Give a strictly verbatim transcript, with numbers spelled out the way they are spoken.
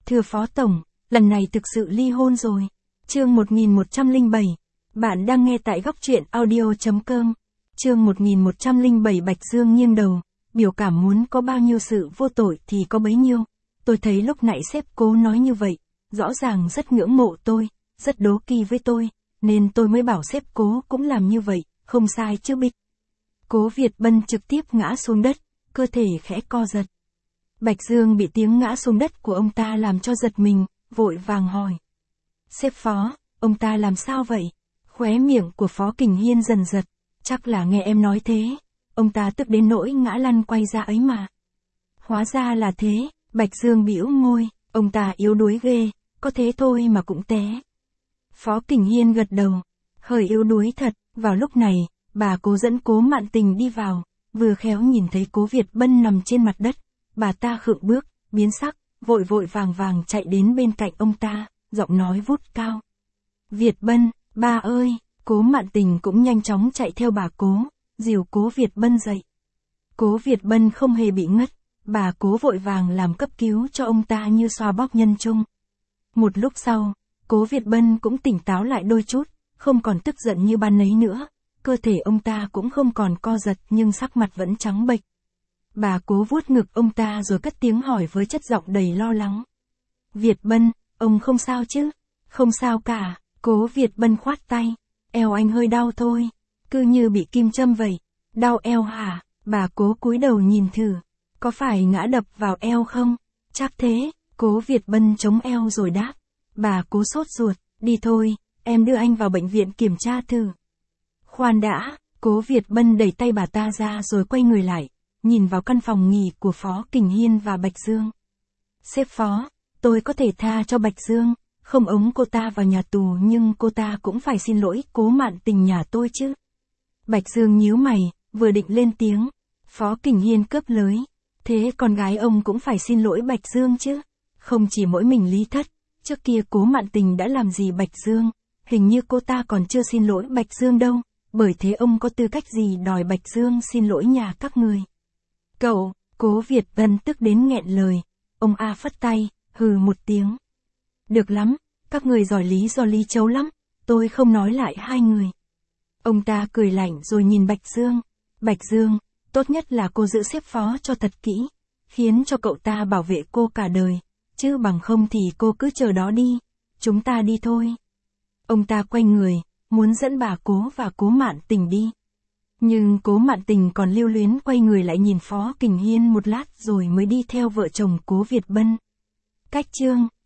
Thưa Phó Tổng, lần này thực sự ly hôn rồi. Chương một nghìn một trăm lẻ bảy. Bạn đang nghe tại góc truyện audio chấm com. Chương một nghìn một trăm lẻ bảy. Bạch Dương nghiêng đầu, biểu cảm muốn có bao nhiêu sự vô tội thì có bấy nhiêu. Tôi thấy lúc nãy sếp Cố nói như vậy, rõ ràng rất ngưỡng mộ tôi, rất đố kỵ với tôi, nên tôi mới bảo sếp Cố cũng làm như vậy, không sai chứ Bích. Cố Việt Bân trực tiếp ngã xuống đất, cơ thể khẽ co giật. Bạch Dương bị tiếng ngã xuống đất của ông ta làm cho giật mình, vội vàng hỏi. Sếp Phó, ông ta làm sao vậy? Khóe miệng của Phó Kình Hiên dần giật, chắc là nghe em nói thế, ông ta tức đến nỗi ngã lăn quay ra ấy mà. Hóa ra là thế, Bạch Dương bĩu môi, ông ta yếu đuối ghê, có thế thôi mà cũng té. Phó Kình Hiên gật đầu, hơi yếu đuối thật. Vào lúc này, bà Cố dẫn Cố Mạn Tình đi vào, vừa khéo nhìn thấy Cố Việt Bân nằm trên mặt đất, bà ta khựng bước, biến sắc, vội vội vàng vàng chạy đến bên cạnh ông ta, giọng nói vút cao. Việt Bân, ba ơi! Cố Mạn Tình cũng nhanh chóng chạy theo bà Cố, dìu Cố Việt Bân dậy. Cố Việt Bân không hề bị ngất, bà Cố vội vàng làm cấp cứu cho ông ta như xoa bóp nhân trung. Một lúc sau, Cố Việt Bân cũng tỉnh táo lại đôi chút, không còn tức giận như ban nấy nữa, cơ thể ông ta cũng không còn co giật nhưng sắc mặt vẫn trắng bệch. Bà Cố vuốt ngực ông ta rồi cất tiếng hỏi với chất giọng đầy lo lắng. Việt Bân, ông không sao chứ? Không sao cả, Cố Việt Bân khoát tay, eo anh hơi đau thôi, cứ như bị kim châm vậy. Đau eo hả? Bà Cố cúi đầu nhìn thử, có phải ngã đập vào eo không? Chắc thế, Cố Việt Bân chống eo rồi đáp. Bà Cố sốt ruột, đi thôi, em đưa anh vào bệnh viện kiểm tra thử. Khoan đã, Cố Việt Bân đẩy tay bà ta ra rồi quay người lại, nhìn vào căn phòng nghỉ của Phó Kình Hiên và Bạch Dương. Sếp Phó, tôi có thể tha cho Bạch Dương, không ống cô ta vào nhà tù nhưng cô ta cũng phải xin lỗi Cố Mạn Tình nhà tôi chứ. Bạch Dương nhíu mày, vừa định lên tiếng. Phó Kình Hiên cướp lời. Thế con gái ông cũng phải xin lỗi Bạch Dương chứ. Không chỉ mỗi mình Lý Thất, trước kia Cố Mạn Tình đã làm gì Bạch Dương, hình như cô ta còn chưa xin lỗi Bạch Dương đâu, bởi thế ông có tư cách gì đòi Bạch Dương xin lỗi nhà các người. Cậu, Cố Việt Bân tức đến nghẹn lời, ông A phất tay, hừ một tiếng. Được lắm, các người giỏi lý do lý chấu lắm, tôi không nói lại hai người. Ông ta cười lạnh rồi nhìn Bạch Dương. Bạch Dương, tốt nhất là cô giữ sếp Phó cho thật kỹ, khiến cho cậu ta bảo vệ cô cả đời, chứ bằng không thì cô cứ chờ đó đi, chúng ta đi thôi. Ông ta quay người, muốn dẫn bà Cố và Cố Mạn Tình đi. Nhưng Cố Mạn Tình còn lưu luyến quay người lại nhìn Phó Kình Hiên một lát rồi mới đi theo vợ chồng Cố Việt Bân. Cách chương